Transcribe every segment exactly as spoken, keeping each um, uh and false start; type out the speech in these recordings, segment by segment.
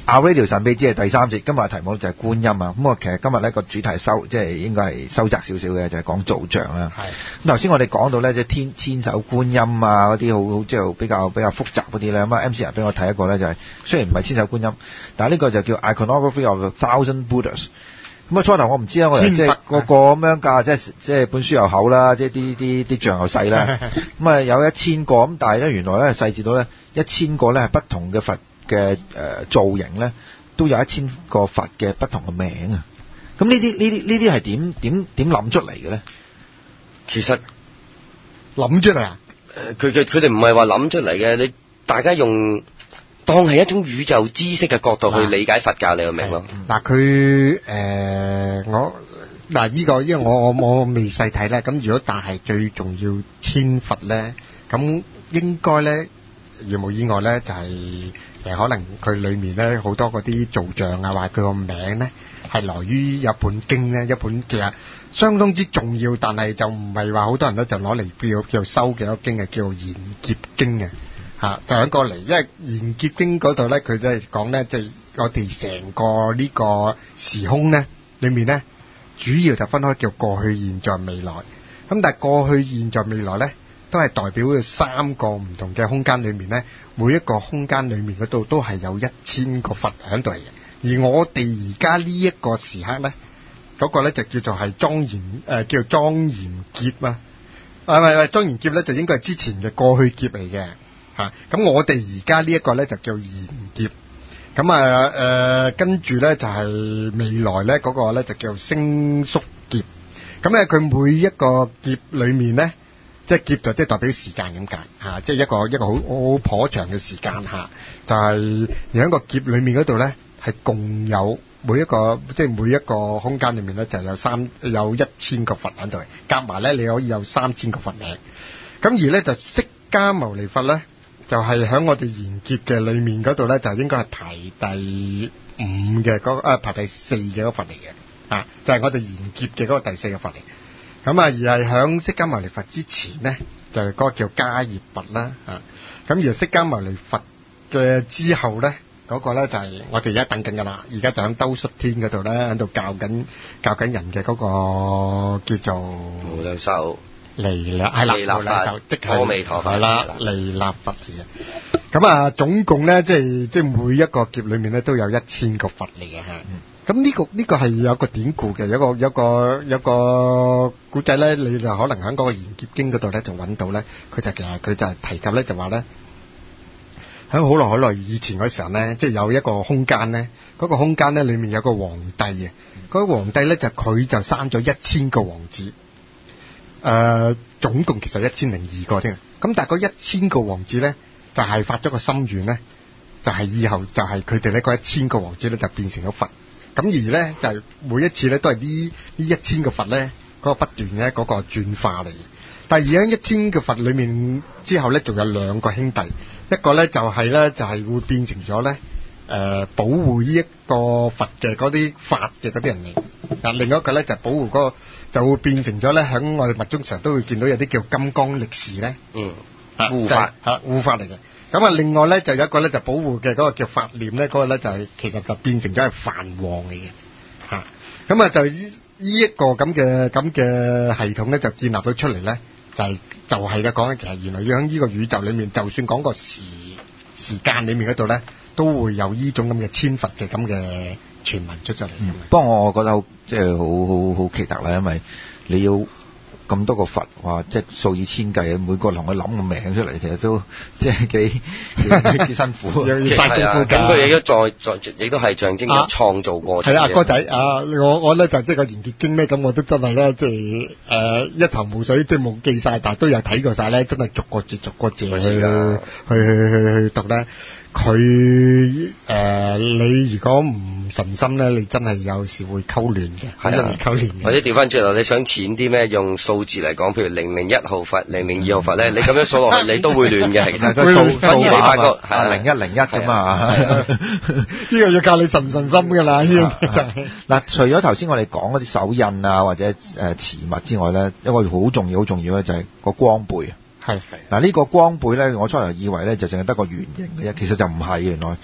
Our Radio 神秘之夜第三節，今日嘅題目就係觀音啊。咁我其實今日呢個主題收即係應該係收窄少少嘅，就係、是、講造像啦。係。咁頭先我哋講到咧，即係天千手觀音啊嗰啲好好即係比較比較複雜嗰啲咧。咁啊 M C 人俾我睇一個咧，就係、是、雖然唔係千手觀音，但係呢個就叫 Iconography of the Thousand Buddhas。咁啊初頭我唔知啦，我哋即係個個咁樣㗎，即係即係本書又厚啦，即係啲啲啲像又細啦。咁啊有一千個，咁但係咧原來咧細緻到咧一千個咧係不同嘅佛嘅誒、呃、造型咧，都有一千個佛嘅不同嘅名啊！咁呢啲呢啲呢啲係點點點諗出嚟嘅咧？ 其實諗出嚟啊！ 誒，佢佢佢哋唔係話諗出嚟嘅，你大家用當係一種宇宙知識嘅角度去理解佛教，你明唔明咯？ 嗱，佢誒我嗱呢個，因為我我我未細睇咧。咁如果但係最重要千佛咧，咁應該咧，如無意外咧，就係、是、誒可能佢裏面咧好多嗰啲造像啊，話佢個名咧係來於一本經咧，一本其實相當之重要，但係就唔係話好多人咧就攞嚟叫叫收嘅一個經嘅，叫做賢劫經嘅。嚇，就喺過嚟，因為賢劫經嗰度咧，佢都係講咧，即係我哋成個呢個時空咧，裏面咧，主要就分開叫過去、現在、未來。咁但係過去、現在、未來咧，都係代表三個唔同嘅空間裏面咧，每一個空間裏面嗰度都係有一千個佛喺度嚟嘅。而我哋而家呢一個時刻咧，嗰個咧就叫做係莊嚴誒，叫做莊嚴劫啊！啊，唔係唔係莊嚴劫咧，就應該係之前嘅過去劫嚟嘅。嚇，咁我哋而家呢一個咧就叫賢劫，咁啊誒跟住咧就係未來咧嗰個咧就叫星宿劫，咁咧佢每一個劫裏面咧，即係劫就即係代表時間咁解嚇，即係一個一個好好頗長嘅時間嚇，就係而喺個劫裏面嗰度咧係共有每一個即係每一個空間裏面咧就有三有一千個佛喺度，夾埋咧你可以有三千個佛名，咁而咧就釋迦牟尼佛咧。就係喺我哋賢劫嘅裏面嗰度咧，就應該係排第五嘅嗰、那個啊，排第四嘅嗰個佛嚟嘅啊，就係、是、我哋賢劫嘅嗰個第四個佛嚟。咁啊，而係喺釋迦牟尼佛之前咧，就係、是、嗰個叫迦葉佛啦啊。咁而釋迦牟尼佛嘅之後咧，嗰、那個咧就係我哋而家等緊噶啦，而家就喺兜率天嗰度咧，喺度教緊教緊人嘅嗰個叫做無量壽。 彌勒係啦，彌勒壽即係阿彌陀佛係啦，彌勒佛嚟嘅。咁啊，總共咧，即係即係每一個劫裏面咧，都有一千個佛嚟嘅嚇。咁呢、嗯這個呢、這個係有個典故嘅，有個有個有個古仔咧，你就可能喺嗰個賢劫經嗰度咧就揾到咧。佢就其實佢就係提及咧，就話咧喺好耐好耐以前嗰時候咧，即係有一個空間咧，嗰、那個空間咧裏面有個皇帝嘅，嗰、那個皇帝咧就佢就生咗一千個王子。誒、呃，總共其實一千零二個添，咁但係嗰一千個王子咧，就係、是、發咗個心願咧，就係、是、以後就係佢哋咧嗰一千個王子咧就變成咗佛，咁而咧就係每一次咧都係呢呢一千個佛咧嗰、那個不斷嘅嗰個轉化嚟。但係而喺一千個佛裏面之後咧，仲有兩個兄弟，一個咧就係、是、咧就係、是、會變成咗咧誒保護呢一個佛嘅嗰啲法嘅嗰啲人嚟，嗱另外一個咧就係、保護嗰、那個。就會變成咗咧，喺我哋密宗成日都會見到有啲叫金剛力士咧，嗯，護法嚇護法嚟嘅。咁啊，另外咧就有一個咧就保護嘅嗰個叫法念咧，嗰、那個咧就係、是、其實就變成咗係梵王嚟嘅嚇。咁啊就呢呢一個咁嘅咁嘅系統咧就建立咗出嚟咧，就係、是、就係嘅講緊其實原來要喺呢個宇宙裏面，就算講個時時間裏面嗰度咧，都會有呢種咁嘅千佛嘅咁嘅傳聞出咗嚟。嗯， 不過我覺得好即係好好好奇特啦，因為你要咁多個佛，話即係數以千計，每個同佢諗個名出嚟，其實都即係幾幾辛苦， 又要嘥功夫㗎。 咁佢亦都再再亦都係象徵咗創造過程。 係啊，哥仔啊，我我咧就即係個賢劫經咧，咁我都真係咧，即係誒一頭霧水，即係冇記曬，但係都有睇過曬咧，真係逐個字逐個字去去去去去讀咧。佢誒、呃，你如果唔神心咧，你真係有時會溝亂嘅，好容易溝亂嘅。 或者調翻轉頭，你想淺啲咩？用數字嚟講，譬如零零一號佛、零零二號佛咧，你咁樣數落去，你都會亂嘅。其實佢數反而你發覺係零一零一咁啊。 呢個要教你神唔神心㗎啦。呢個就係嗱，除咗頭先我哋講嗰啲手印啊，或者誒持物之外咧，一個好重要、好重要咧，就係個光背。係嗱，呢個光背咧，我初頭以為咧就淨係得個圓形嘅啫，其實就唔係，原來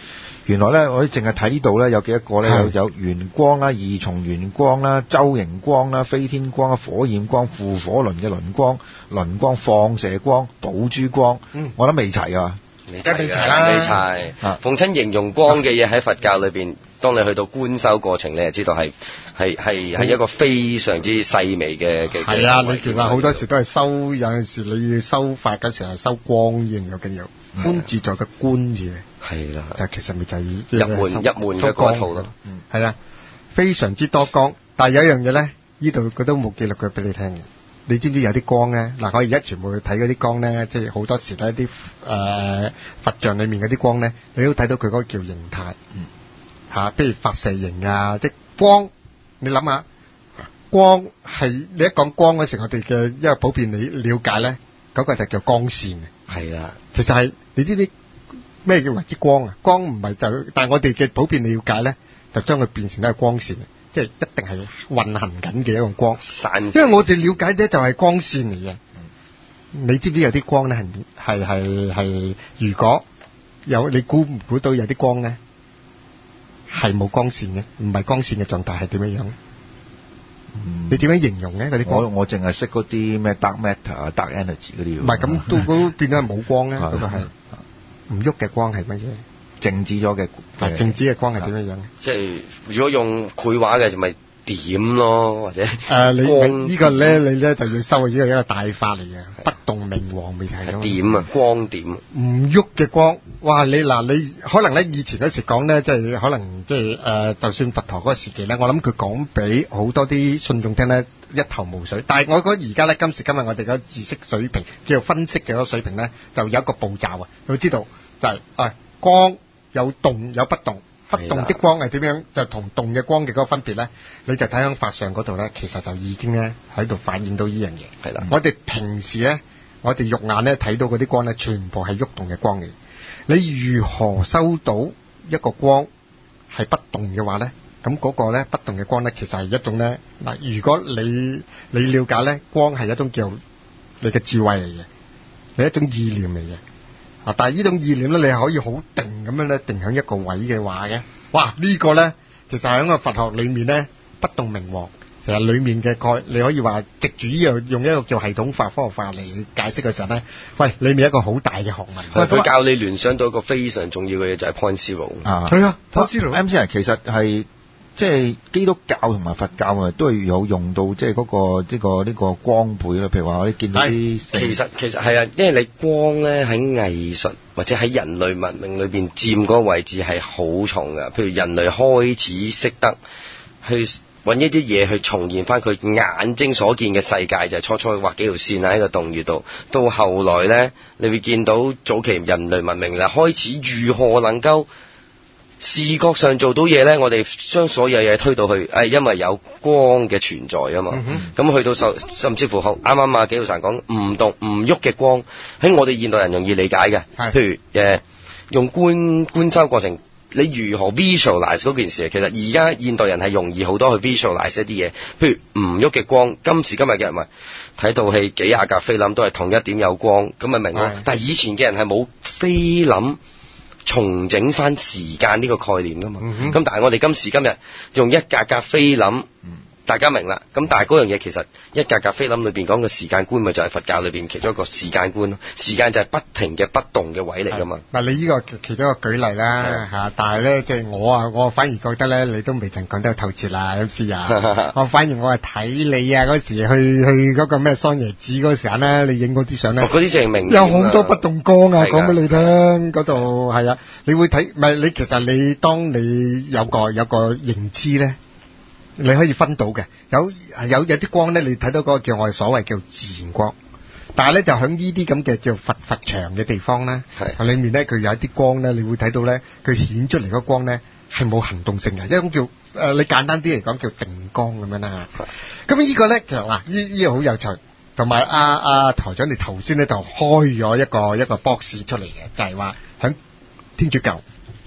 原來咧，我哋淨係睇呢度咧，有幾多個咧？有有圓光啦、二重圓光啦、周形光啦、飛天光、火焰光、負火輪嘅輪光、輪光、放射光、寶珠光。嗯，我諗未齊啊。 未齊未齊啦，未齊。啊，逢親形容光嘅嘢喺佛教裏邊，當你去到觀修過程，你就知道係係係係一個非常之細微嘅嘅。係啊，你其實好多時都係修，有陣時你要修法嘅時候係修光應有緊要。觀自在嘅觀字。係啦，就其實咪就係入門入門嘅嗰套咯。 嗯，係啦，非常之多光，但係有一樣嘢咧，呢度佢都冇記錄佢俾你聽嘅。你知唔知有啲光咧？嗱，我而家全部去睇嗰啲光咧，即係好多時咧啲誒佛像裡面嗰啲光咧，你都睇到佢嗰個叫形態。嗯。嚇，譬如發射形啊，即光。你諗下，光係你一講光嗰時，我哋嘅一個普遍理了解咧，嗰個就叫光線。係啦。其實係你知唔知咩叫為之光啊？光唔係就，但係我哋嘅普遍了解咧，就將佢變成一個光線。即係一定係運行緊嘅一個光，因為我哋了解咧就係光線嚟嘅。嗯、你知唔知有啲光咧係係係係？如果有你估唔估到有啲光咧係冇光線嘅，唔係光線嘅狀態係點樣樣？嗯、你點樣形容咧嗰啲光？我我淨係識嗰啲咩 dark matter 啊、dark energy 嗰啲。唔係咁都都變咗係冇光咧，嗰個係唔喐嘅光係乜嘢？靜止咗嘅，係靜止嘅光係點樣樣？ 即係如果用繪畫嘅就咪點咯，或者誒、 呃、你呢個咧，你咧就要收呢個一個大法嚟嘅，不動明王未睇到點啊，光點唔喐嘅光，哇！你嗱你可能咧以前嗰時講咧，即係可能即係誒，就算佛陀嗰個時期咧，我諗佢講俾好多啲信眾聽咧，一頭霧水。但係我覺得而家咧，今時今日我哋嘅知識水平，叫做分析嘅嗰個水平咧，就有一個步驟啊，要知道就係、是、誒、哎、光。有動有不動，不動的光係點樣？就同動嘅光嘅嗰個分別咧，你就睇響法上嗰度咧，其實就已經咧喺度反映到呢樣嘢。係啦，我哋平時咧，我哋肉眼咧睇到嗰啲光咧，全部係喐動嘅光嚟。你如何收到一個光係不動嘅話咧？咁嗰個咧不動嘅光咧，其實係一種咧嗱，如果你你了解咧，光係一種叫你嘅智慧嚟嘅，係一種意念嚟嘅。啊！但係呢種意念咧，你係可以好定咁樣咧，定喺一個位嘅話嘅，哇！這個、呢個咧，其實喺個佛學裏面咧，不動明王，其實裏面嘅概，你可以話藉住呢樣用一個叫系統化、科學化嚟解釋嘅時候咧，喂，裏面一個好大嘅學問。 佢教你聯想到一個非常重要嘅嘢，就係 point zero。 啊，係啊 ，point zero。M C 其實係。即係基督教同埋佛教啊，都係有用到即係嗰個呢、這個呢、這個光譜啦。譬如話我哋見到啲， 其實其實係啊，因為你光咧喺藝術或者喺人類文明裏邊佔嗰個位置係好重㗎。譬如人類開始識得去揾一啲嘢去重現翻佢眼睛所見嘅世界，就係、是、初初畫幾條線喺個洞穴度，到後來咧，你會見到早期人類文明啦，開始如何能夠視覺上做到嘢咧，我哋將所有嘢推到去，誒，因為有光嘅存在啊嘛。咁、嗯、去到甚甚至乎啱啱啊紀道禪講唔動唔喐嘅光，喺我哋現代人容易理解嘅。譬如誒、呃、用觀觀修過程，你如何 visualize 嗰件事？其實而家現代人係容易好多去 visualize 一啲嘢，譬如唔喐嘅光。今時今日嘅人咪睇套戲幾廿格菲林都係同一點有光，咁咪明咯。但係以前嘅人係冇菲林重整翻時間呢個概念噶嘛，咁、嗯、但係我哋今時今日用一格格菲林，嗯、大家明啦。咁但係嗰樣嘢其實一格格菲林裏邊講嘅時間觀，咪就係佛教裏邊其中一個時間觀咯。時間就係不停嘅不動嘅位嚟噶嘛。嗱，你呢個其中一個舉例啦嚇，但係咧即係我啊，我反而覺得咧，你都未曾講得透徹啦，M C 啊。我反而我係睇你啊嗰時去去嗰個咩桑耶寺嗰時候咧，你影嗰啲相咧，嗰啲證明有好多不動光啊，講俾你聽嗰度係啊。你會睇，唔係你其實你當你有個有個認知咧，你可以分到嘅。有有有啲光咧，你睇到嗰個叫我哋所謂叫自然光，但係咧就喺呢啲咁嘅叫佛佛場嘅地方咧，係裏面咧佢有一啲光咧，你會睇到咧，佢顯出嚟嗰光咧係冇行動性嘅，一種叫誒、呃、你簡單啲嚟講叫定光咁樣啦。咁呢個咧其實嗱，呢呢個好有趣，同埋阿阿台長你頭先咧就開咗一個一個 box 出嚟嘅，就係話喺天主教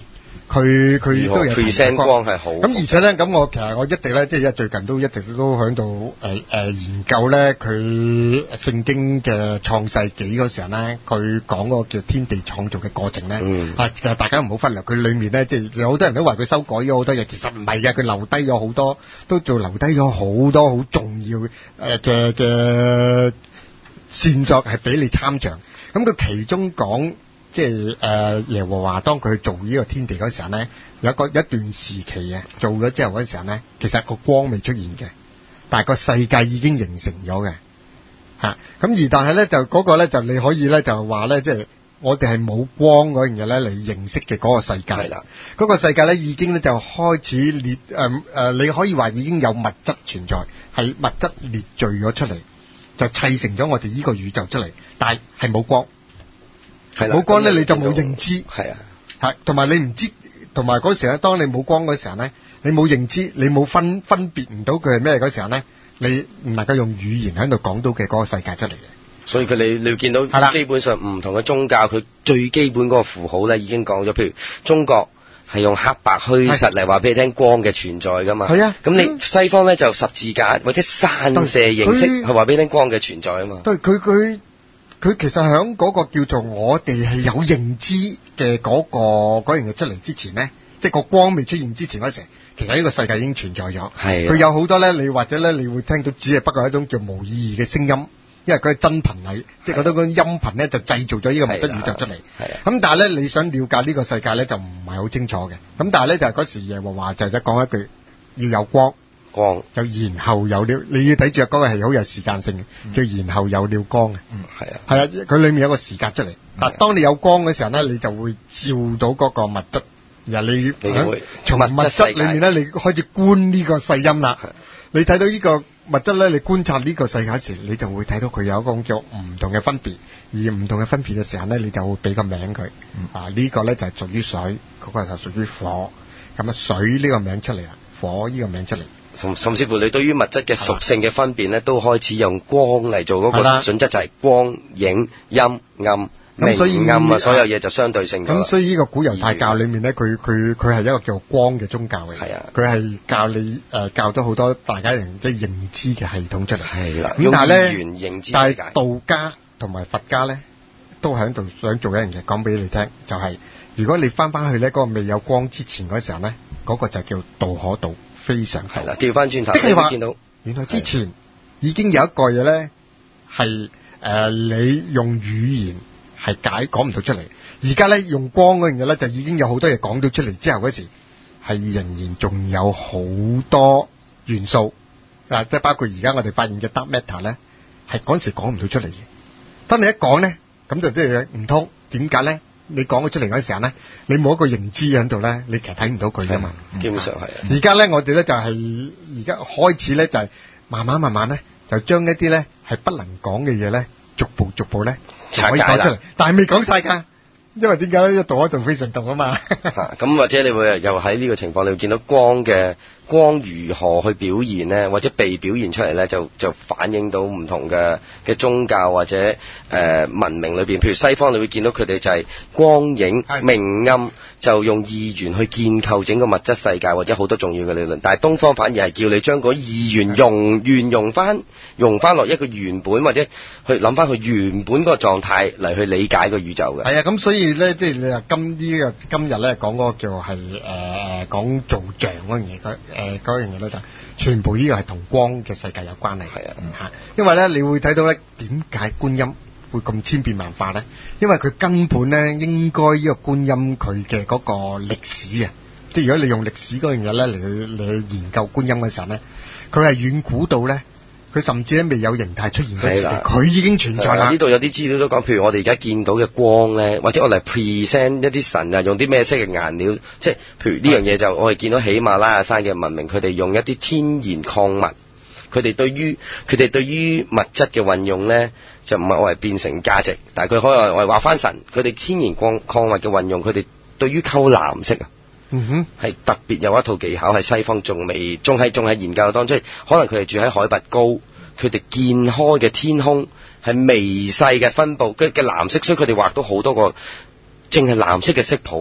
佢佢都有 present 光係好。 咁而且咧，咁我其實我一直咧，即係最近都一直都喺度誒誒研究咧，佢聖經嘅創世紀嗰時候咧，佢講嗰個叫天地創造嘅過程咧， 嗯， 啊就大家唔好忽略，佢裏面咧即係有好多人都話佢修改咗好多嘢，其實唔係嘅，佢留低咗好多，都做留低咗好多好重要誒嘅嘅線索係俾你參詳。咁佢其中講。即係誒耶和華當佢做呢個天地嗰時候咧，有一個一段時期嘅做咗之後嗰時候咧，其實個光未出現嘅，但係個世界已經形成咗嘅嚇。咁而但係咧就嗰個咧就你可以咧就話咧，即係我哋係冇光嗰樣嘢咧嚟認識嘅嗰個世界。係啦，嗰個世界咧已經咧就開始列誒誒，你可以話已經有物質存在，係物質列聚咗出嚟，就砌成咗我哋呢個宇宙出嚟，但係係冇光。冇光咧，你就冇認知。係啊，係同埋你唔知，同埋嗰時咧，當你冇光嗰時候咧，你冇認知，你冇分分別唔到佢係咩嗰時候咧，你唔能夠用語言喺度講到嘅嗰個世界出嚟嘅。 所以佢你你會見到基本上唔同嘅宗教，佢最基本嗰個符號咧已經講咗，譬如中國係用黑白虛實嚟話俾你聽光嘅存在噶嘛。係啊，咁你西方咧就十字架或者散射形式係話俾你聽光嘅存在啊嘛。對，佢佢。佢其實喺嗰個叫做我哋係有認知嘅嗰、嗰個嗰樣嘢出嚟之前咧，即係個光未出現之前嗰時，其實呢個世界已經存在咗。係，佢有好多咧，你或者咧，你會聽到只係不過係一種叫無意義嘅聲音，因為佢係真頻嚟，即係覺得嗰個音頻咧就製造咗呢個物質宇宙出嚟。係啊，咁但係咧，你想了解呢個世界咧就唔係好清楚嘅。咁但係咧就係嗰時耶和華就係講一句要有光。光就然後有了，你要睇住嗰個係好有時間性嘅，嗯、叫然後有了光嘅。嗯，係啊，係啊，佢裏面有個時間出嚟。但係當你有光嘅時候咧，你就會照到嗰個物質，然後你從物質裏面咧，你開始觀呢個世音啦。你睇到呢個物質咧，你觀察呢個世界時，你就會睇到佢有一個叫唔同嘅分別，而唔同嘅分別嘅時候咧，你就會俾個名佢。嗯、啊，呢、這個咧就係屬於水，嗰、那個就屬於火。咁啊，水呢個名出嚟啦，火呢個名出嚟。甚甚至乎你對於物質嘅屬性嘅分辨咧，都開始用光嚟做嗰個準則，就係光、影、陰、暗、明、暗啊，所有嘢就相對性嘅。 咁所以呢個古猶太教裏面咧，佢佢佢係一個叫光嘅宗教嚟。係啊，佢係教你誒、呃、教咗好多大家人即係認知嘅系統出嚟。係啦，咁但係咧，但係道家同埋佛家咧，都喺度想做一樣嘢，講俾你聽，就係、是、如果你翻翻去咧嗰個未有光之前嗰時候咧，嗰、那個就叫道可道。非常係啦，調翻轉頭，即係話見到原來之前已經有一個嘢咧，係誒你用語言係解講唔到出嚟，而家咧用光嗰樣嘢咧就已經有好多嘢講到出嚟之後嗰時，係仍然仲有好多元素啊，即係包括而家我哋發現嘅 dark matter 咧，係嗰陣時講唔到出嚟嘅。當你一講咧，咁就即係唔通，點解咧？你講咗出嚟嗰時候咧，你冇一個認知喺度咧，你其實睇唔到佢噶嘛。 基本上係。 而家咧，我哋咧就係而家開始咧，就係慢慢慢慢咧，就將一啲咧係不能講嘅嘢咧，逐步逐步咧就可以講出嚟，但係未講晒㗎。因為點解咧？一度一度非常度啊嘛。 咁或者你會又喺呢個情況，你會見到光嘅光如何去表現咧，或者被表現出嚟咧，就就反映到唔同嘅嘅宗教或者誒、呃、文明裏邊。譬如西方，你會見到佢哋就係光影明暗，就用二元去建構整個物質世界，或者好多重要嘅理論。但係東方反而係叫你將嗰二元用原用翻，用翻落一個原本，或者去諗翻佢原本嗰個狀態嚟去理解個宇宙嘅。係啊，咁所以咧，即係你話今呢個今日咧講嗰個叫係誒誒講造像嗰樣嘢，嗰誒嗰樣嘢咧就全部呢個係同光嘅世界有關係。係啊，嚇，因為咧你會睇到咧點解觀音會咁千變萬化咧？因為佢根本咧應該呢個觀音佢嘅嗰個歷史啊，即係如果你用歷史嗰樣嘢咧嚟去嚟去研究觀音嘅時候咧，佢係遠古到咧。佢甚至喺未有形態出現嗰時，佢已經存在啦。 呢度有啲資料都講，譬如我哋而家見到嘅光咧，或者我嚟 present 一啲神啊，用啲咩色嘅顏料，即係譬如呢樣嘢就我哋見到喜馬拉雅山嘅文明，佢哋用一啲天然礦物，佢哋對於佢哋對於物質嘅運用咧，就唔係我嚟變成價值，但係佢可以我嚟話翻神，佢哋天然礦礦物嘅運用，佢哋對於溝藍色啊。嗯哼，係特別有一套技巧，係西方仲未，仲係仲係研究當中，即係可能佢哋住喺海拔高，佢哋見開嘅天空係微細嘅分佈嘅嘅藍色，所以佢哋畫到好多個淨係藍色嘅色譜嘅。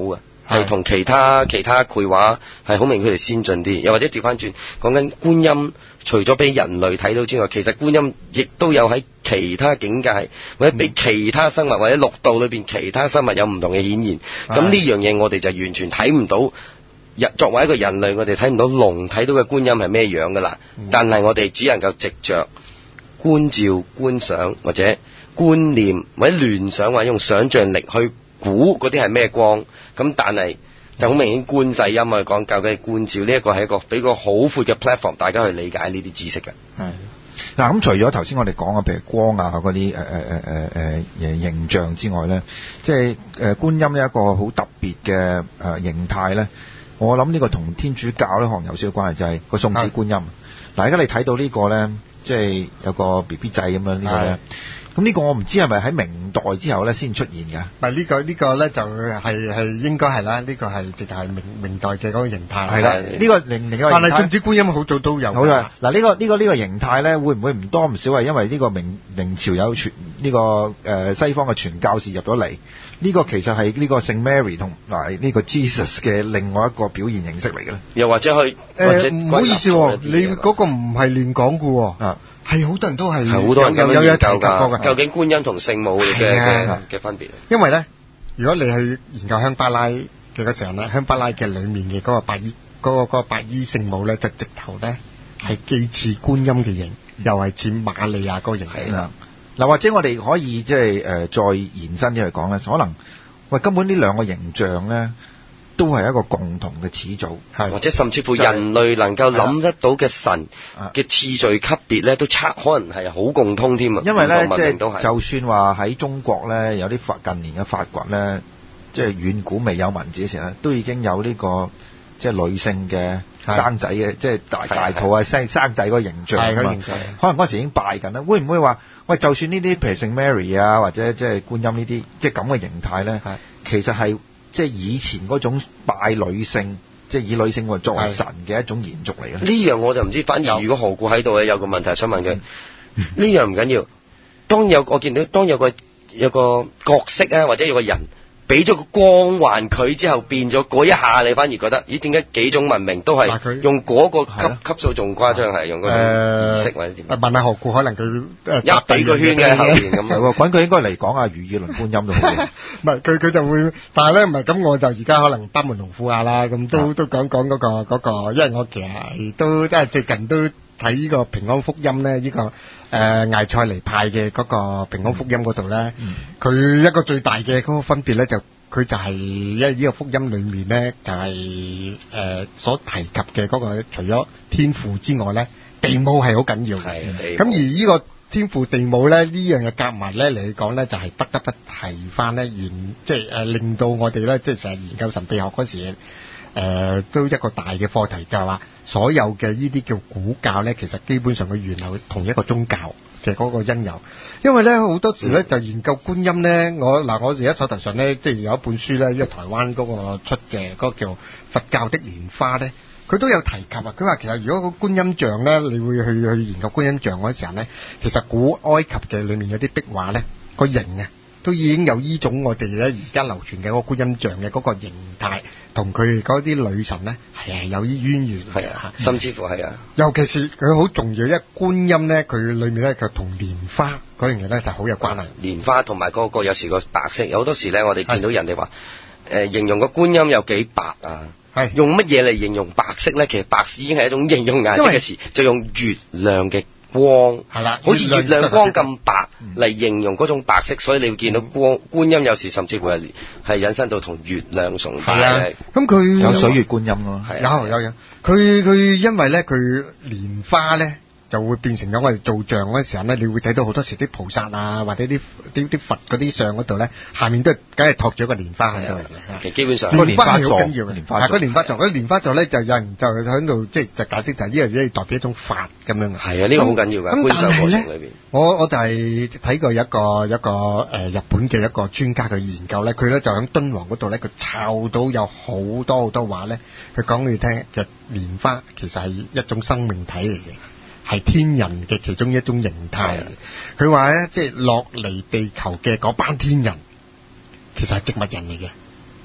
係同其他其他繪畫係好明顯佢哋先進啲，又或者調翻轉講緊觀音，除咗俾人類睇到之外，其實觀音亦都有喺其他境界或者俾其他生物或者陸道裏邊其他生物有唔同嘅顯現。咁呢樣嘢我哋就完全睇唔到。作為一個人類，我哋睇唔到龍睇到嘅觀音係咩樣噶啦，嗯、但係我哋只能夠藉着觀照、觀想或者觀念或者聯想或者用想像力去估嗰啲係咩光。咁但係就好明顯觀世音啊講究嘅觀照呢一個係一個俾個好闊嘅 platform， 大家去理解呢啲知識嘅。 係嗱，咁除咗頭先我哋講嘅譬如光啊嗰啲誒誒誒誒誒形象之外咧，即係誒觀音呢一個好特別嘅誒形態咧。我諗呢個同天主教咧可能有少少關係，就係、是、個送子觀音。嗱，而家你睇到呢個咧，即係有個 B B 仔咁樣呢個咧。咁呢個我唔知係咪喺明代之後咧先出現嘅。唔係呢個呢個咧就係係應該係啦，呢個係直頭係明明代嘅嗰個形態。係啦，呢個另另一個形態。但係送子觀音好早都有。好啦，嗱呢個呢個呢個形態咧，會唔會唔多唔少係因為呢個明明朝有傳呢個誒西方嘅傳教士入咗嚟？呢個其實係呢個聖 Mary 同埋呢個 Jesus 嘅另外一個表現形式嚟嘅咧。又或者去誒唔好意思喎，你嗰個唔係亂講嘅喎。啊。係好多人都係好多人有有有提及過嘅。究竟觀音同聖母嘅嘅嘅分別？因為咧，如果你去研究香巴拉嘅嗰時候咧，香巴拉嘅裡面嘅嗰個白衣嗰、嗰個嗰個白衣聖母咧，就直頭咧係既似觀音嘅形，又係似瑪利亞嗰個形啦。嗱，或者我哋可以即係誒再延伸啲嚟講咧，可能喂根本呢兩個形象咧，都係一個共同嘅始祖，或者甚至乎人類能夠諗得到嘅神嘅次序級別咧，都差可能係好共通添啊！因為咧，即係就算話喺中國咧，有啲發近年嘅發掘咧，即係遠古未有文字嘅時候咧，都已經有呢、這個即係女性嘅生仔嘅，即係大大肚啊生生仔嗰個形象啊嘛。可能嗰時已經拜緊啦，會唔會話喂？就算呢啲譬如聖 Mary 啊，或者即係觀音呢啲，即係咁嘅形態咧，其實係。即係以前嗰種拜女性，即係以女性作為神嘅一種延續嚟嘅。呢樣我就唔知，反而如果何故喺度咧，有個問題想問佢。呢樣唔緊要，當有我見到當有個有個角色啊，或者有個人俾咗個光環佢之後變咗嗰一下，你反而覺得咦？點解幾種文明都係用嗰個級級數仲誇張，係用嗰種儀式或者點？問下何故可能佢一俾個圈嘅後邊咁樣喎，揾佢應該嚟講啊，如意輪觀音都好嘅。唔係佢佢就會，但係咧唔係咁，我就而家可能班門弄斧下啦，咁都都講講嗰個嗰個，因為我其實都即係最近都睇呢個平安福音咧，呢個。誒、呃、艾塞尼派嘅嗰個平安福音嗰度咧，佢、嗯、一個最大嘅嗰個分別咧，就佢就係因為呢個福音裏面咧，就係、是、誒、呃、所提及嘅嗰、那個除咗天父之外咧，地母係好緊要嘅。咁而呢個天父地母咧，呢樣嘢夾埋咧嚟講咧，就係、是、不得不提翻咧，原即係誒令到我哋咧，即係成日研究神秘學嗰時誒、呃、都一個大嘅課題，就係、是、話。所有嘅呢啲叫古教咧，其實基本上佢源流同一個宗教嘅嗰個因由，因為咧好多時咧就研究觀音咧，我嗱我而家手頭上咧即係有一本書咧，因為台灣嗰個出嘅嗰個叫佛教的蓮花咧，佢都有提及啊。佢話其實如果個觀音像咧，你會去去研究觀音像嗰時候咧，其實古埃及嘅裏面有啲壁畫咧，個形啊都已經有呢種我哋咧而家流傳嘅嗰個觀音像嘅嗰個形態。同佢嗰啲女神咧係係有啲淵源嘅，啊，甚至乎係啊。尤其是佢好重要，因為觀音咧，佢裏面咧佢同蓮花嗰樣嘢咧就好有關係。蓮花同埋嗰個有時個白色，有好多時咧，我哋見到人哋話誒形容個觀音有幾白啊，係用乜嘢嚟形容白色咧？其實白已經係一種形容顏色嘅詞，就用月亮嘅光係啦，好似月亮光咁白嚟形容嗰種白色，所以你會見到光觀音有時甚至乎係係引申到同月亮崇拜。咁佢有水月觀音咯，有有有。佢佢因為咧佢蓮花咧就會變成咗我哋造像嗰陣時候咧，你會睇到好多時啲菩薩啊或者啲啲啲佛嗰啲相嗰度咧，下面都係梗係托咗個蓮花喺度嘅。其實基本上個蓮花係好緊要嘅。蓮花座，嗰蓮花座，嗰蓮花座咧就有人就喺度即係就解釋就係呢樣嘢代表一種法咁樣嘅。係啊，呢個好緊要㗎。觀賞過程裏邊，我我就係睇過一個一個誒、呃、日本嘅一個專家嘅研究咧，佢咧就喺敦煌嗰度咧，佢抄到有好多好多話咧，佢講俾你聽，其實蓮花其實係一種生命體嚟嘅。係天人嘅其中一種形態。佢話咧，即係落嚟地球嘅嗰班天人，其實係植物人嚟嘅，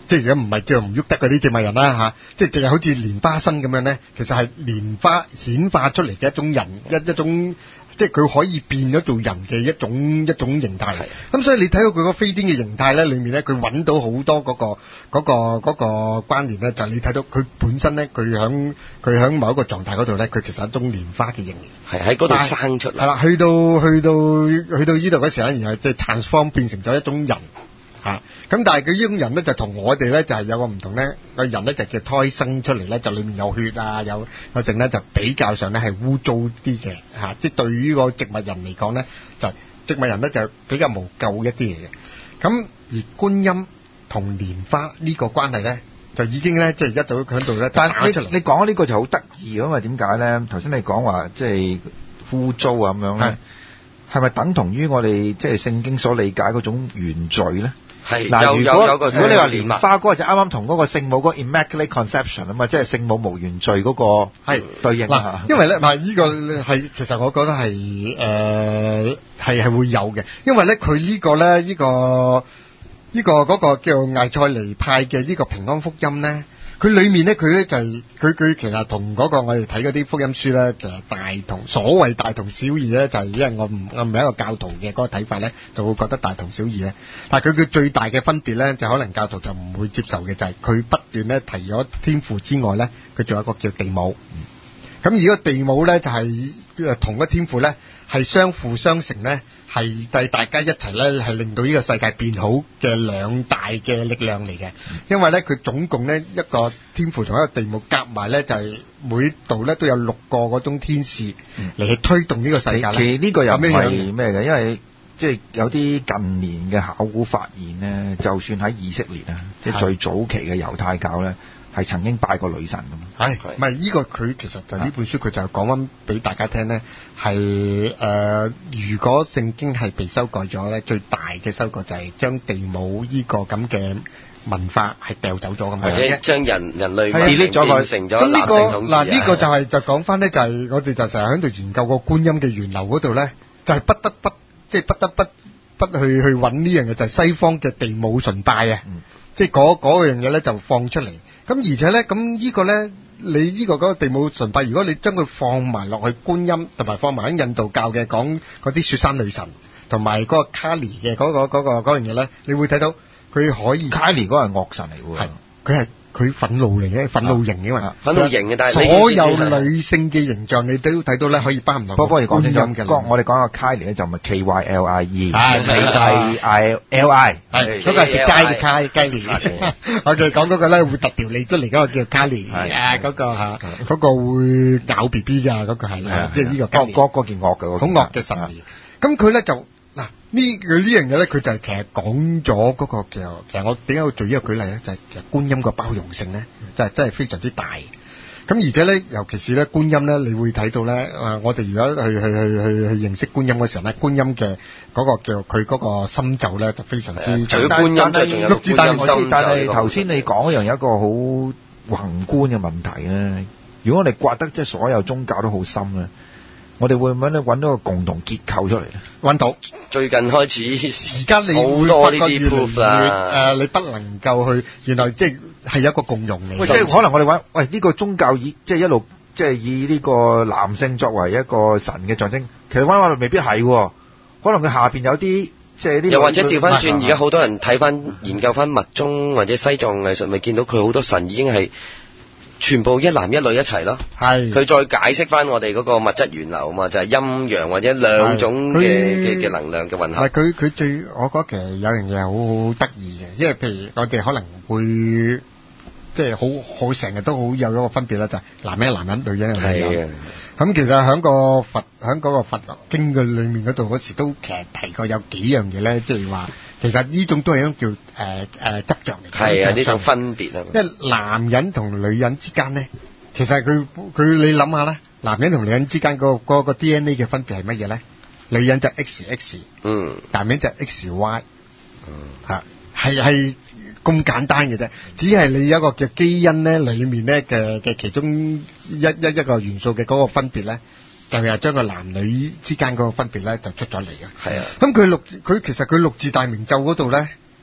即係如果唔係叫唔喐得嗰啲植物人啦嚇，即係淨係好似蓮花生咁樣咧，其實係蓮花顯化出嚟嘅一種人一一種。即係佢可以變咗做人嘅一種一種形態，咁所以你睇到佢個飛癲嘅形態咧，裏面咧佢揾到好多嗰、嗰個嗰、嗰個嗰、嗰個關聯咧，就係、你睇到佢本身咧，佢響佢響某一個狀態嗰度咧，佢其實係一種蓮花嘅形， 係喺嗰度生出嚟。係啦，去到去到去到呢度嗰時咧，然後即係 transform 變成咗一種人。嚇、啊！咁但係佢呢種人咧就同我哋咧就係、是、有個唔同咧，個人咧就叫胎生出嚟咧，就裡面有血啊，有有剩咧就比較上咧係污糟啲嘅嚇，即係對於個植物人嚟講咧，就植物人咧就比較無垢一啲嚟嘅。咁而觀音同蓮花呢個關係咧，就已經咧即係一早喺度咧但打出嚟。 你講呢個就好得意，因為點解咧？頭先你講話即係污糟啊咁樣咧，係咪等同於我哋即係聖經所理解嗰種原罪咧？ 係嗱， 有如果有個如果你話蓮花嗰個就啱啱同嗰個聖母嗰個 Immaculate Conception 啊嘛，即係聖母無原罪嗰個係對應啊。 因為咧，嗱呢個係其實我覺得係誒係係會有嘅，因為咧佢呢個咧呢個呢個嗰個叫艾塞尼派嘅呢個平安福音咧。佢裏面咧，佢咧就係佢佢其實同嗰個我哋睇嗰啲福音書咧，其實大同所謂大同小異咧，就係、是、因為我唔我唔係一個教徒嘅嗰個睇法咧，就會覺得大同小異咧。但係佢佢最大嘅分別咧，就可能教徒就唔會接受嘅，就係、是、佢不斷咧提咗天父之外咧，佢仲有一個叫地母。咁而個地母咧就係、是、同個天父咧係相輔相成咧。係帶大家一齊咧，係令到呢個世界變好嘅兩大嘅力量嚟嘅。因為咧，佢總共咧一個天父同一個地母夾埋咧，就係、是、每度咧都有六個嗰種天使嚟去推動呢個世界咧。 其實呢個又唔係咩嘅，因為即係有啲近年嘅考古發現咧，就算喺以色列啊，即係最早期嘅猶太教咧。係曾經拜過女神㗎嘛？ 係，唔係呢個佢其實就呢本書佢就講翻俾大家聽咧，係誒、呃，如果聖經係被修改咗咧，最大嘅修改就係將地母呢個咁嘅文化係掉走咗咁樣，或者將人人類 delete 咗佢成咗男性統治。 嗱呢個就係、是、就講翻咧，就係、是、我哋就成日喺度研究個觀音嘅源流嗰度咧，就係、是、不得不即係、就是、不得不不去去揾呢樣嘢，就係、是、西方嘅地母崇拜啊，嗯、即係嗰嗰樣嘢咧就放出嚟。咁而且咧，咁呢個咧，你呢個嗰個地母崇拜，如果你將佢放埋落去觀音，同埋放埋喺印度教嘅講嗰啲雪山女神，同埋嗰個卡尼嘅嗰、嗰個嗰、嗰個嗰樣嘢咧，你會睇到佢可以。 卡尼嗰個係惡神嚟喎， 係佢係佢憤怒嚟嘅，憤怒型嘅嘛， 憤怒型嘅，但係所有女性嘅形象你都睇到咧，可以包唔落。 不過講清楚嘅，我哋講個卡尼咧就唔係 K Y L I E， 係係 I L I， 係嗰個係食齋嘅卡卡尼。我哋講嗰個咧會突條脷出嚟嗰個叫卡尼，啊嗰個嚇，嗰個會咬 B B 㗎，嗰個係，即係呢個。 嗰嗰嗰件惡嘅， 好惡嘅神。咁佢咧就。嗱，呢佢呢樣嘢咧，佢就係其實講咗嗰個其實，其實我點解要做呢個舉例咧？就係、是、其實觀音個包容性咧，就係、是、真係非常之大。咁而且咧，尤其是咧觀音咧，你會睇到咧，誒，我哋如果去去去去去認識觀音嘅時候咧，觀音嘅嗰個叫佢嗰個心咒咧，就非常之。 除咗觀音，仲有六字大明咒。 但係頭先你講一樣有一個好宏觀嘅問題咧，如果我哋刮得即係所有宗教都好深咧。我哋會唔會咧揾到個共同結構出嚟咧？ 揾到， 最近開始， 而家你會發覺越嚟越誒，你不能夠去，原來即係係一個共融嚟。 喂，即係可能我哋揾，喂呢、呢個宗教以即係一路即係以呢個男性作為一個神嘅象徵，其實揾翻未必係喎，可能佢下邊有啲即係啲。又或者調翻轉，而家好多人睇翻研究翻密宗或者西藏藝術，咪見到佢好多神已經係。全部一男一女一齊咯，係佢再解釋翻我哋嗰個物質源流啊嘛，就係、是、陰陽或者兩種嘅嘅嘅能量嘅混合。係佢佢最，我覺得其實有樣嘢好好得意嘅，因為譬如我哋可能會即係好好成日都好有一個分別啦，就係、是、男人係男人，女人係女人。咁其實喺個佛喺嗰個佛經嘅裏面嗰度嗰時都其實提過有幾樣嘢咧，即係話其實呢種都係一種叫誒誒、呃、執着嚟嘅。係啊，呢種分別啊。因為男人同女人之間咧，其實佢佢你諗下咧，男人同女人之間嗰、嗰個、嗰個 D N A 嘅分別係乜嘢咧？女人就 X X， 嗯，男人就 X Y， 嗯，嚇係係咁簡單嘅啫，只係你有一個嘅基因咧，裡面咧嘅嘅其中一一一個元素嘅嗰個分別咧，就係將個男女之間嗰個分別咧就出咗嚟嘅。係啊，咁佢六佢其實佢六字大明咒嗰度咧，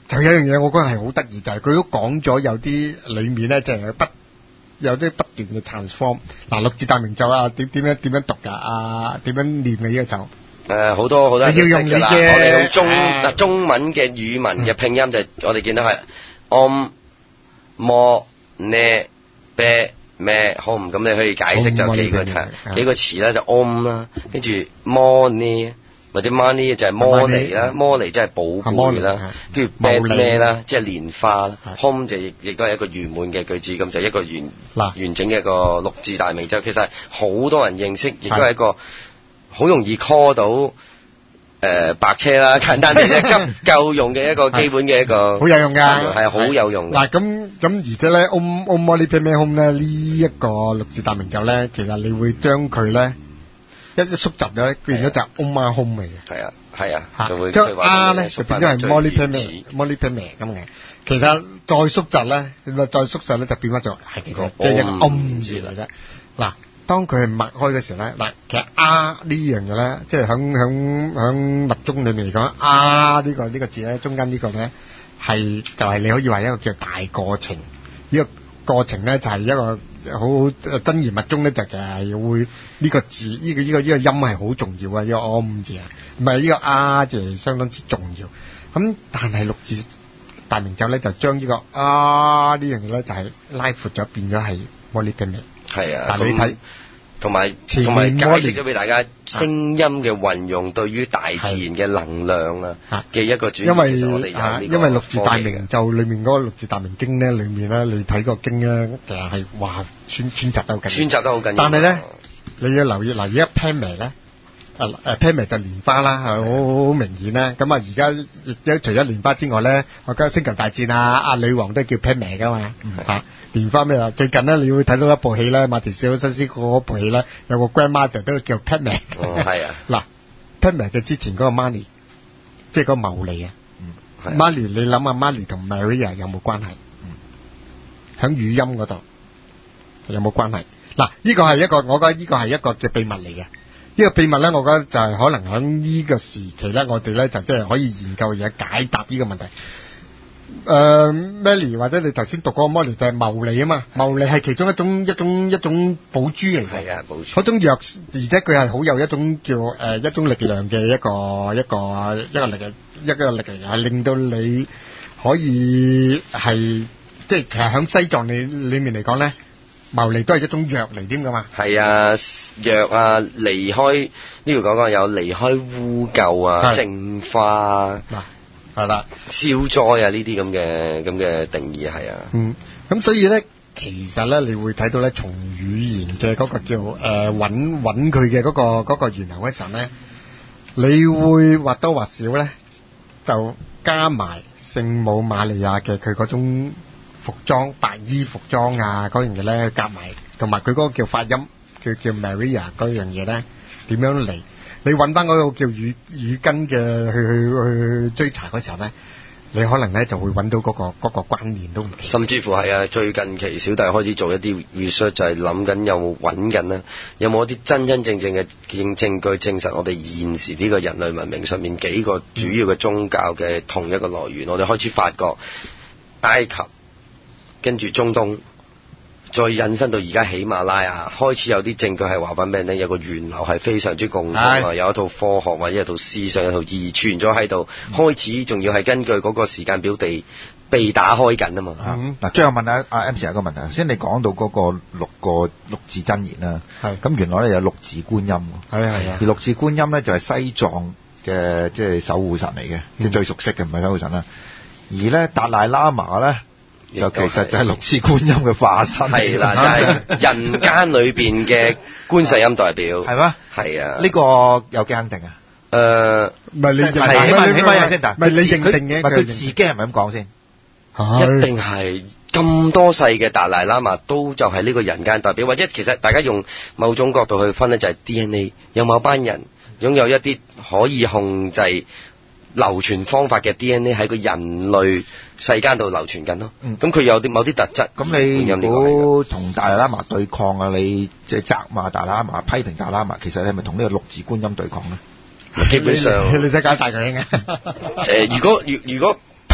就有一樣嘢，我覺得係好得意，就係、是、佢都講咗有啲裡面咧，就係、是、不有啲不斷嘅 transform。嗱，六字大明咒啊，點點樣點樣讀㗎？啊，點樣念嘅呢個咒？ 誒好多好多人你要用你嘅， 我哋用中啊中文嘅語文嘅拼音就係我哋見到係 om mo ne be me home， 咁你可以解釋就幾個詞幾個詞啦，就 om 啦，跟住 mo ne 或者 money 就係摩尼啦，摩尼即係寶貝啦，跟住 be 咩啦，即係蓮花啦 ，home 就亦亦都係一個圓滿嘅句子，咁就一個完完整嘅一個六字大明咒，其實係好多人認識，亦都係一個好容易 call 到誒、呃、白車啦，簡單啲啫，急救用嘅一個基本嘅一個， 好有用㗎， 係好有用。 嗱咁咁而且咧，om om money be me home 咧呢一個六字大明咒咧，其實你會將佢咧一一縮集咗，變咗就 om my home 嚟嘅。 係啊係啊，就會將 R 咧就變咗係 money be me money be me 咁嘅。其實再縮集咧，咁啊再縮細咧就變翻咗係其實即係一個 om 字嚟啫。嗱。當佢係擘開嘅時候咧，嗱，其實 R 呢樣嘢咧，即係響響響密宗裏面嚟講 ，R 呢個呢個字咧，中間呢個咧係就係你可以話一個叫大過程，呢個過程咧就係一個好真言密宗咧就係會呢個字呢個呢個呢個音係好重要啊，呢個 om 字啊，唔係呢個 R 字係相當之重要。咁但係六字大明咒咧就將呢個 R 呢樣嘢咧就係拉闊咗，變咗係摩尼嘅名。 係啊， 但你睇同埋同埋解釋咗俾大家聲音嘅運用對於大自然嘅能量啊嘅一個主要。 因為我哋有呢個因為六字大明咒裏面嗰個六字大明經咧，裏面咧你睇個經咧，其實係話穿穿插得好緊要， 穿插得好緊要。 但係咧，你要留意嗱，而家 Pame 咧，誒誒 Pame 就蓮花啦，係好好明顯啦。咁啊，而家亦都除咗蓮花之外咧，我覺得星球大戰啊，阿女王都叫 Pame 噶嘛，嚇。蓮花咩啊？最近咧，你會睇到一部戲咧，馬田史高辛斯嗰部戲咧，有個 grandmother 都叫 Padme。 哦，係啊。嗱 ，Padme 嘅之前嗰個 Marley，即係嗰個牟利啊。嗯。Marley，你諗下 Marley 同 Maria 有冇關係？嗯。喺語音嗰度有冇關係？嗱，呢個係一個，我覺得呢個係一個嘅秘密嚟嘅。呢個秘密咧，我覺得就係可能喺呢個時期咧，我哋咧就即係可以研究嘢解答呢個問題。誒、呃、Melly 或者你頭先讀嗰個摩尼就係牟利啊嘛，牟利係其中一種一種一種寶珠嚟嘅， 係啊，寶珠嗰種藥，而且佢係好有一種叫誒、呃、一種力量嘅一個一個一個力量一個力量係令到你可以係即係其實喺西藏裏裏面嚟講咧，牟利都係一種藥嚟添噶嘛。 係啊，藥啊，離開呢度講講有離開污垢啊，淨化嗱。 係啦， 消災啊！呢啲咁嘅咁嘅定義係啊。 嗯，咁所以咧，其實咧，你會睇到咧，從語言嘅嗰個叫誒揾揾佢嘅嗰個嗰、嗰個源頭嗰陣咧，你會或多或少咧，就加埋聖母瑪利亞嘅佢嗰種服裝白衣服裝啊嗰樣嘢咧，夾埋同埋佢嗰個叫發音叫叫 Maria 嗰樣嘢咧，點樣嚟？你揾翻嗰個叫語語根嘅去去去追查嗰時候咧，你可能咧就會揾到嗰、嗰個嗰、嗰個關聯都唔。 甚至乎係啊，最近期小弟開始做一啲 research 就係諗緊有冇揾緊啦，有冇一啲真真正正嘅證證據證實我哋現時呢個人類文明上面幾個主要嘅宗教嘅同一個來源。嗯、我哋開始發覺埃及跟住中東。再引申到而家喜馬拉雅，開始有啲證據係話翻俾人聽，有個源流係非常之共同啊，有一套科學或者有一套思想，有一套遺傳咗喺度，嗯、開始仲要係根據嗰個時間表地被打開緊啊嘛。 嗱、嗯，最後問下阿 M Sir 一個問題，頭先你講到嗰個六個六字真言啦，咁原來咧有六字觀音，係係啊，而六字觀音咧就係西藏嘅即係守護神嚟嘅，即、嗯、係最熟悉嘅唔係守護神啦，而咧達賴喇嘛咧。就其實就係六字觀音嘅化身， 係啦，就係、是、人間裏邊嘅觀世音代表，係咩？係啊， 呢個有幾肯定啊？ 誒、呃， 唔係你認， 起碼起碼有先， 唔係你認定嘅， 佢自己係咪咁講先？ 一定係咁多世嘅達賴喇嘛都就係呢個人間代表，或者其實大家用某種角度去分咧，就係 D N A 有某班人擁有一啲可以控制流傳方法嘅 D N A 喺個人類世間度流傳緊咯，咁佢、嗯、有啲某啲特質。 咁你如果同達賴喇嘛對抗啊，你即係責罵達賴喇嘛、批評達賴喇嘛，其實你係咪同呢個六字觀音對抗咧？ 基本上你你使解大佢嘅。 誒，如果如如果批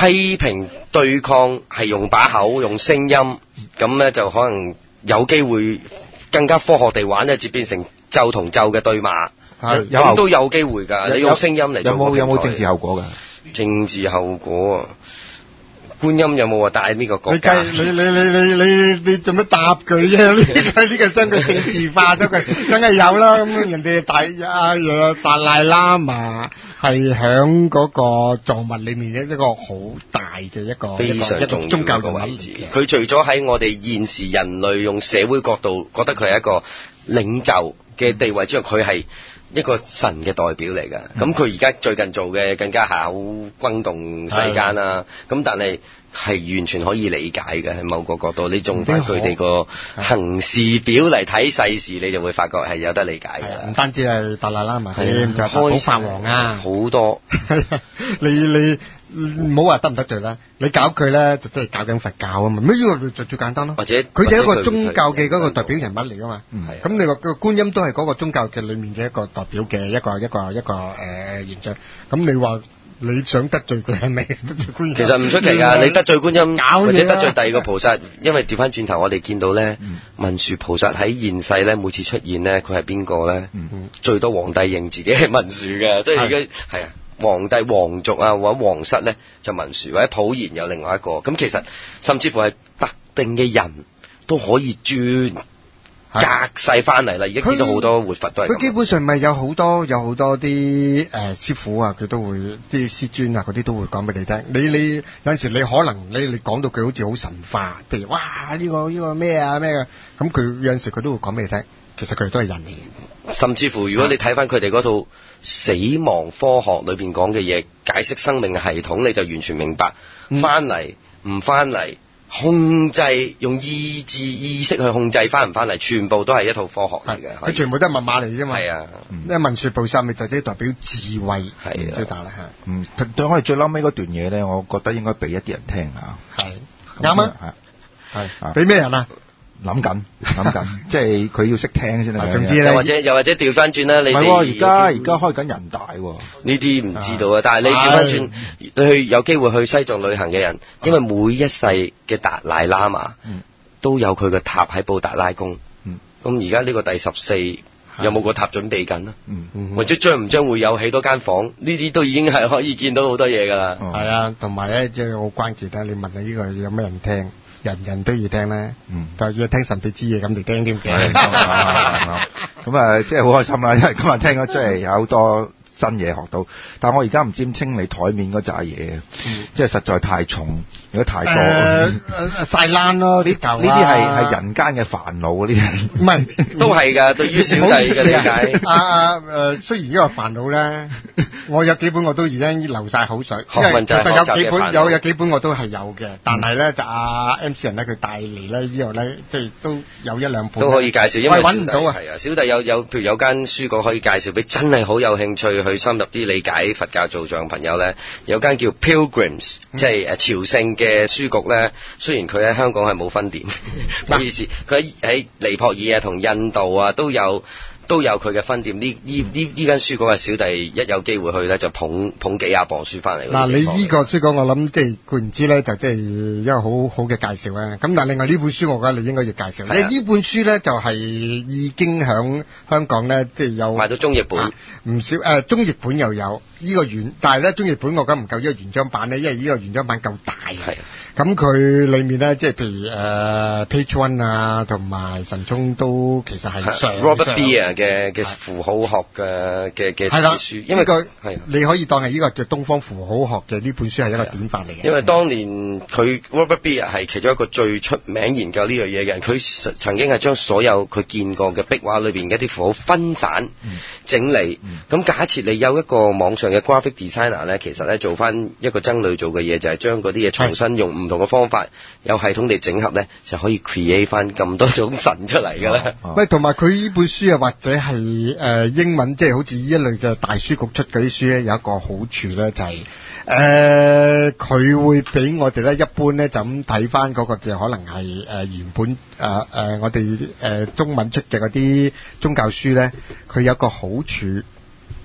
批評對抗係用把口用聲音，咁咧就可能有機會更加科學地玩咧，就變成奏同奏嘅對罵，咁都有機會㗎。你用聲音嚟做， 有冇有冇政治後果㗎？ 政治後果啊！觀音有冇話帶呢個國家？ 你你你你你你做乜答佢啫？呢個呢個將佢政治化咗佢，梗係有啦。咁人哋大啊嘢達賴喇嘛係響嗰個藏物裏面一個好大嘅一個非常重要宗教嘅位置。佢除咗喺我哋現時人類用社會角度覺得佢係一個領袖嘅地位之外，佢係一個神嘅代表嚟㗎，咁佢而家最近做嘅更加係好轟動世間啦。咁但係係完全可以理解嘅，喺某個角度，你用翻佢哋個行事表嚟睇世事，你就會發覺係有得理解㗎。唔單止係達賴喇嘛，係就係法王啊， 好多。 你你唔好話得唔得罪啦，你搞佢咧就真係搞緊佛教啊嘛，咩呢個就最簡單咯。 或者佢哋一個宗教嘅嗰個代表人物嚟噶嘛，咁、嗯、你話個觀音都係嗰個宗教嘅裏面嘅一個代表嘅一個一個一個誒、呃、形象，咁你話你想得罪佢係咪？得罪觀音其實唔出奇㗎，你得罪觀音或者得罪第二個菩薩，因為調翻轉頭我哋見到咧，嗯、文殊菩薩喺現世咧每次出現咧，佢係邊個咧？嗯、最多皇帝認自己係文殊嘅，即係而家係啊。皇帝、皇族啊，或者皇室咧就文殊，或者普賢有另外一個。咁其實甚至乎係特定嘅人都可以轉隔世翻嚟啦。而家見到好多活佛都係。佢基本上咪有好多有好多啲誒、呃、師傅啊，佢都會啲師尊啊嗰啲都會講俾你聽。你你有陣時你可能你你講到佢好似好神化，譬如哇呢、呢個呢、呢個咩啊咩嘅，咁佢有陣時佢都會講俾你聽。其實佢哋都係人嚟嘅。 甚至乎如果你睇翻佢哋嗰套死亡科學裏邊講嘅嘢，解釋生命系統，你就完全明白。翻嚟唔翻嚟，控制用意志意識去控制翻唔翻嚟，全部都係一套科學嚟嘅。 佢全部都係密碼嚟啫嘛。係啊， 因為文殊菩薩咪就即係代表智慧， 係最大啦嚇。 嗯，對我哋最嬲尾嗰段嘢咧，我覺得應該俾一啲人聽下。 係啱啊，係係俾咩人啊？ 諗緊諗緊，即係佢要識聽先啦。 總之咧，或者又或者調翻轉啦，你哋而家而家開緊人大喎， 呢啲唔知道啊。但係你調翻轉，你去有機會去西藏旅行嘅人，因為每一世嘅達賴喇嘛都有佢嘅塔喺布達拉宮。咁而家呢個第十四有冇個塔準備緊啊？或者將唔將會有起多間房？呢啲都已經係可以見到好多嘢㗎啦。 係啊，同埋咧，即係好關鍵咧。你問下呢個有咩人聽？人人都要聽咧，嗯，就要聽神秘之嘢咁嚟聽添嘅。 咁啊，即係好開心啦，因為今日聽咗真係有好多新嘢學到。但係我而家唔知點清理台面嗰扎嘢，即係實在太重，如果太多， 誒晒爛咯，呢嚿呢啲係係人間嘅煩惱，呢啲唔係都係㗎。對於小弟嘅理解， 啊啊誒，雖然呢個煩惱咧，我有幾本我都已經流晒口水，因為其實有幾本有有幾本我都係有嘅，但係咧就阿 M C 人咧佢帶嚟咧之後咧，即係都有一兩本都可以介紹，因為揾唔到啊。 係啊，小弟有有譬如有間書局可以介紹俾真係好有興趣去深入啲理解佛教造像朋友咧，有間叫 Pilgrims，嗯、即係誒朝聖嘅書局咧。雖然佢喺香港係冇分店，唔好意思，佢喺喺尼泊爾啊同印度啊都有。都有佢嘅分店，呢呢呢呢間書局係小弟一有機會去咧就捧捧幾廿磅書翻嚟。 嗱，你呢個書局我諗即係固然之咧，就即係一個好好嘅介紹啊。咁但係另外呢本書我覺得你應該要介紹。呢呢本書咧就係已經響香港咧，即係有買到中譯本， 唔少誒中譯本又有呢個原，但係咧中譯本我覺得唔夠呢個原裝版咧，因為呢個原裝版夠大。係。咁佢裏面咧，即係譬如誒 Page One 啊，同埋神聰都其實係上 Robert Beer 嘅嘅符號學嘅嘅嘅書，因為佢係你可以當係呢個叫東方符號學嘅呢本書係一個典範嚟嘅。 因為當年佢 Robert Beer 係其中一個最出名研究呢樣嘢嘅人，佢曾經係將所有佢見過嘅壁畫裏邊嘅一啲符號分散、嗯、整理。咁、嗯、假設你有一個網上嘅 graphic designer 咧，其實咧做翻一個僧侶做嘅嘢，就係將嗰啲嘢重新用唔同嘅方法有系統地整合咧，就可以 create 翻咁多種神出嚟嘅啦。 喂，同埋佢呢本書啊，或者係誒、呃、英文，即係好似呢一類嘅大書局出嗰啲書咧，有一個好處咧，就係誒佢會俾我哋咧，一般咧就咁睇翻嗰個嘅可能係誒、呃、原本誒誒、呃呃、我哋誒、呃、中文出嘅嗰啲宗教書咧，佢有個好處。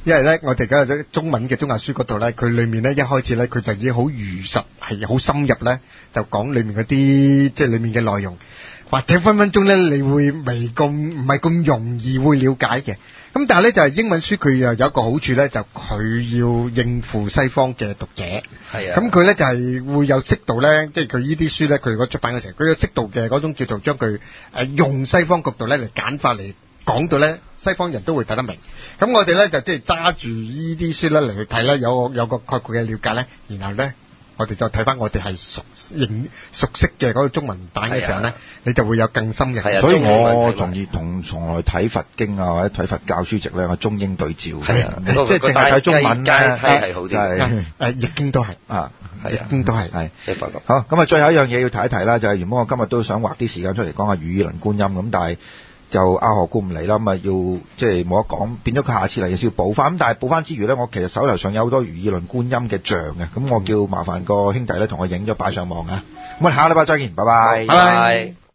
因為咧我哋而家中文嘅中亞書嗰度咧，佢裏面咧一開始咧佢就已經好如實係好深入咧，就講裏面嗰啲即係裏面嘅內容。或者分分鐘咧，你會未咁唔係咁容易會了解嘅。咁但係咧就係、是、英文書佢又有一個好處咧，就佢要應付西方嘅讀者。係啊。咁佢咧就係、是、會有適度咧，即係佢呢啲書咧，佢如果出版嘅時候，佢有適度嘅嗰種叫做將佢誒用西方角度咧嚟簡化嚟講到咧，西方人都會睇得明。咁我哋咧就即係揸住呢啲書咧嚟去睇咧，有有個概括嘅了解咧，然後咧。我哋就睇翻我哋係熟認熟悉嘅嗰個中文版嘅時候咧，你就會有更深嘅。 所以我從而同從來睇佛經啊或者睇佛教書籍咧，我中英對照。係啊，即係淨係睇中文咧， 係好啲。 係誒譯經都係啊，譯經都係係。 好，咁啊，最後一樣嘢要提一提啦，就係原本我今日都想劃啲時間出嚟講下如意輪觀音咁，但係。就阿何故唔嚟啦，咁啊要即係冇得講，變咗佢下次嚟就要補翻。咁但係補翻之餘咧，我其實手頭上有好多如意輪觀音嘅像嘅，咁我叫麻煩個兄弟咧同我影咗擺上網啊。咁我哋下個禮拜再見，拜拜。 拜拜。